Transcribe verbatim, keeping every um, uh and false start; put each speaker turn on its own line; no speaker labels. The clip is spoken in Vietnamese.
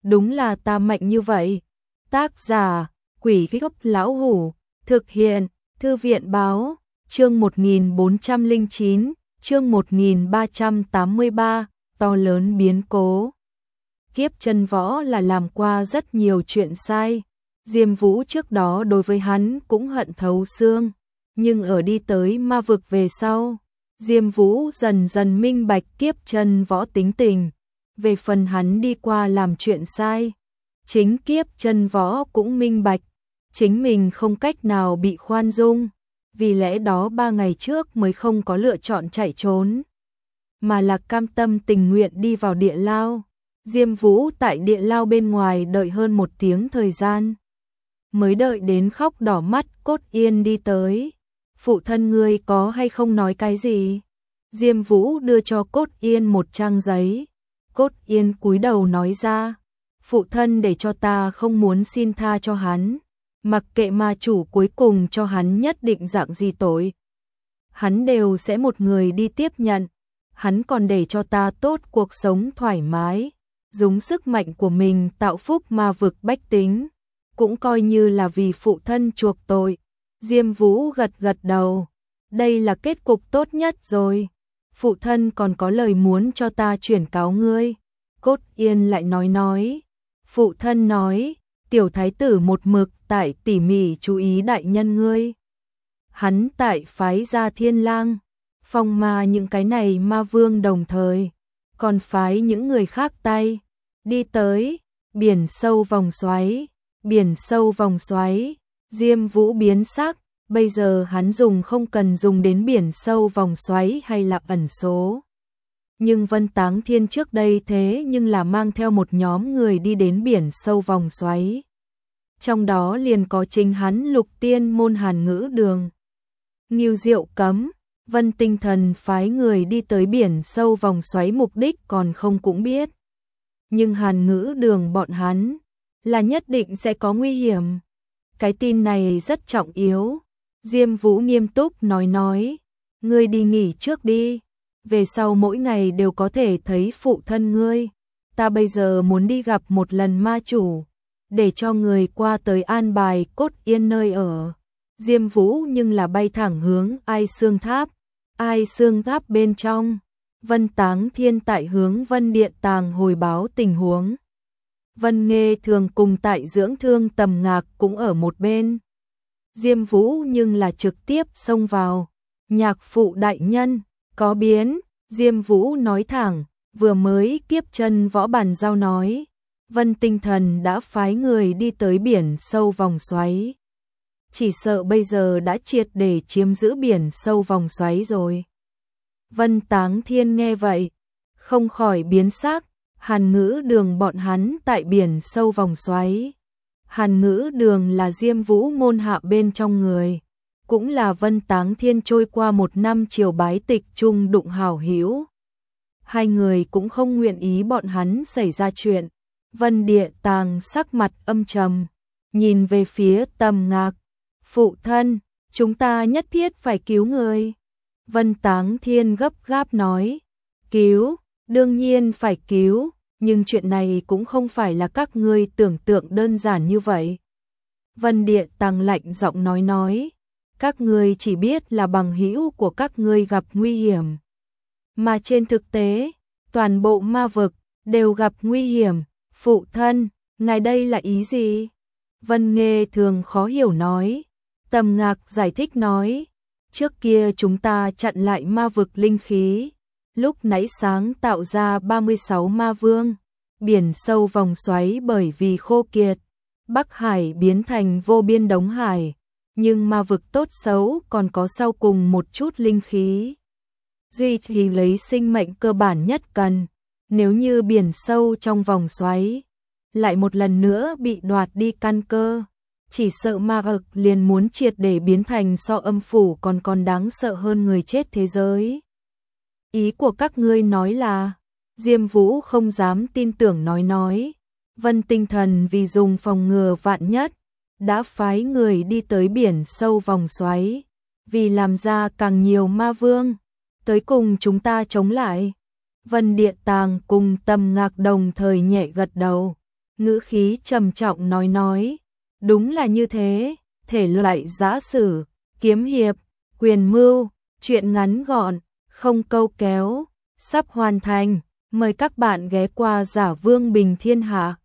đúng là ta mạnh như vậy. Tác giả, Quỷ Gốc Lão Hủ, thực hiện, Thư viện Báo, chương một nghìn bốn trăm lẻ chín, chương một nghìn ba trăm tám mươi ba, to lớn biến cố. Kiếp chân võ là làm qua rất nhiều chuyện sai, Diêm Vũ trước đó đối với hắn cũng hận thấu xương, nhưng ở đi tới ma vực về sau, Diêm Vũ dần dần minh bạch kiếp chân võ tính tình, về phần hắn đi qua làm chuyện sai, chính kiếp chân võ cũng minh bạch, chính mình không cách nào bị khoan dung, vì lẽ đó ba ngày trước mới không có lựa chọn chạy trốn, mà là cam tâm tình nguyện đi vào địa lao. Diêm Vũ tại địa lao bên ngoài đợi hơn một tiếng thời gian, mới đợi đến khóc đỏ mắt Cốt Yên đi tới. Phụ thân ngươi có hay không nói cái gì? Diêm Vũ đưa cho Cốt Yên một trang giấy. Cốt Yên cúi đầu nói ra, phụ thân để cho ta không muốn xin tha cho hắn, mặc kệ ma chủ cuối cùng cho hắn nhất định dạng gì tội, hắn đều sẽ một người đi tiếp nhận, hắn còn để cho ta tốt cuộc sống thoải mái, dùng sức mạnh của mình tạo phúc ma vực bách tính, cũng coi như là vì phụ thân chuộc tội. Diêm Vũ gật gật đầu, đây là kết cục tốt nhất rồi. Phụ thân còn có lời muốn cho ta chuyển cáo ngươi. Cốt Yên lại nói nói, phụ thân nói, tiểu thái tử một mực tại tỉ mỉ chú ý đại nhân ngươi. Hắn tại phái ra Thiên Lang, Phong Ma những cái này ma vương đồng thời, còn phái những người khác tay, đi tới, biển sâu vòng xoáy, biển sâu vòng xoáy, Diêm Vũ biến sắc, bây giờ hắn dùng không cần dùng đến biển sâu vòng xoáy hay là ẩn số. Nhưng Vân Táng Thiên trước đây thế nhưng là mang theo một nhóm người đi đến biển sâu vòng xoáy. Trong đó liền có chính hắn Lục Tiên môn Hàn Ngữ Đường. Ngưu Diệu Cấm, Vân Tinh Thần phái người đi tới biển sâu vòng xoáy mục đích còn không cũng biết. Nhưng Hàn Ngữ Đường bọn hắn là nhất định sẽ có nguy hiểm. Cái tin này rất trọng yếu. Diêm Vũ nghiêm túc nói nói, ngươi đi nghỉ trước đi, về sau mỗi ngày đều có thể thấy phụ thân ngươi. Ta bây giờ muốn đi gặp một lần ma chủ, để cho người qua tới an bài Cốt Yên nơi ở. Diêm Vũ nhưng là bay thẳng hướng Ai Xương Tháp. Ai Xương Tháp bên trong, Vân Táng Thiên tại hướng Vân Điện Tàng hồi báo tình huống. Vân Nghê Thường cùng tại dưỡng thương Tầm Ngạc cũng ở một bên. Diêm Vũ nhưng là trực tiếp xông vào. Nhạc phụ đại nhân, có biến. Diêm Vũ nói thẳng, vừa mới kiếp chân võ bàn giao nói, Vân Tinh Thần đã phái người đi tới biển sâu vòng xoáy. Chỉ sợ bây giờ đã triệt để chiếm giữ biển sâu vòng xoáy rồi. Vân Táng Thiên nghe vậy, không khỏi biến sắc. Hàn Ngữ Đường bọn hắn tại biển sâu vòng xoáy. Hàn Ngữ Đường là Diêm Vũ môn hạ bên trong người, cũng là Vân Táng Thiên trôi qua một năm triều bái tịch chung đụng hảo hữu. Hai người cũng không nguyện ý bọn hắn xảy ra chuyện. Vân Địa Tàng sắc mặt âm trầm, nhìn về phía Tầm Ngạc. Phụ thân, chúng ta nhất thiết phải cứu người. Vân Táng Thiên gấp gáp nói, cứu, đương nhiên phải cứu. Nhưng chuyện này cũng không phải là các ngươi tưởng tượng đơn giản như vậy. Vân Địa Tàng lạnh giọng nói nói, các ngươi chỉ biết là bằng hữu của các ngươi gặp nguy hiểm. Mà trên thực tế, toàn bộ ma vực đều gặp nguy hiểm. Phụ thân, ngài đây là ý gì? Vân Nghê Thường khó hiểu nói. Tầm Ngạc giải thích nói, trước kia chúng ta chặn lại ma vực linh khí. Lúc nãy sáng tạo ra ba mươi sáu ma vương, biển sâu vòng xoáy bởi vì khô kiệt, Bắc Hải biến thành vô biên đống hải, nhưng ma vực tốt xấu còn có sau cùng một chút linh khí. Duy trì lấy sinh mệnh cơ bản nhất cần, nếu như biển sâu trong vòng xoáy, lại một lần nữa bị đoạt đi căn cơ, chỉ sợ ma vực liền muốn triệt để biến thành so âm phủ còn còn đáng sợ hơn người chết thế giới. Ý của các ngươi nói là, Diêm Vũ không dám tin tưởng nói nói, Vân Tinh Thần vì dùng phòng ngừa vạn nhất, đã phái người đi tới biển sâu vòng xoáy, vì làm ra càng nhiều ma vương, tới cùng chúng ta chống lại. Vân Địa Tàng cùng Tầm Ngạc đồng thời nhẹ gật đầu, ngữ khí trầm trọng nói nói, đúng là như thế, thể loại giã sử, kiếm hiệp, quyền mưu, truyện ngắn gọn, không câu kéo, sắp hoàn thành, mời các bạn ghé qua Giả Vương Bình Thiên Hạ.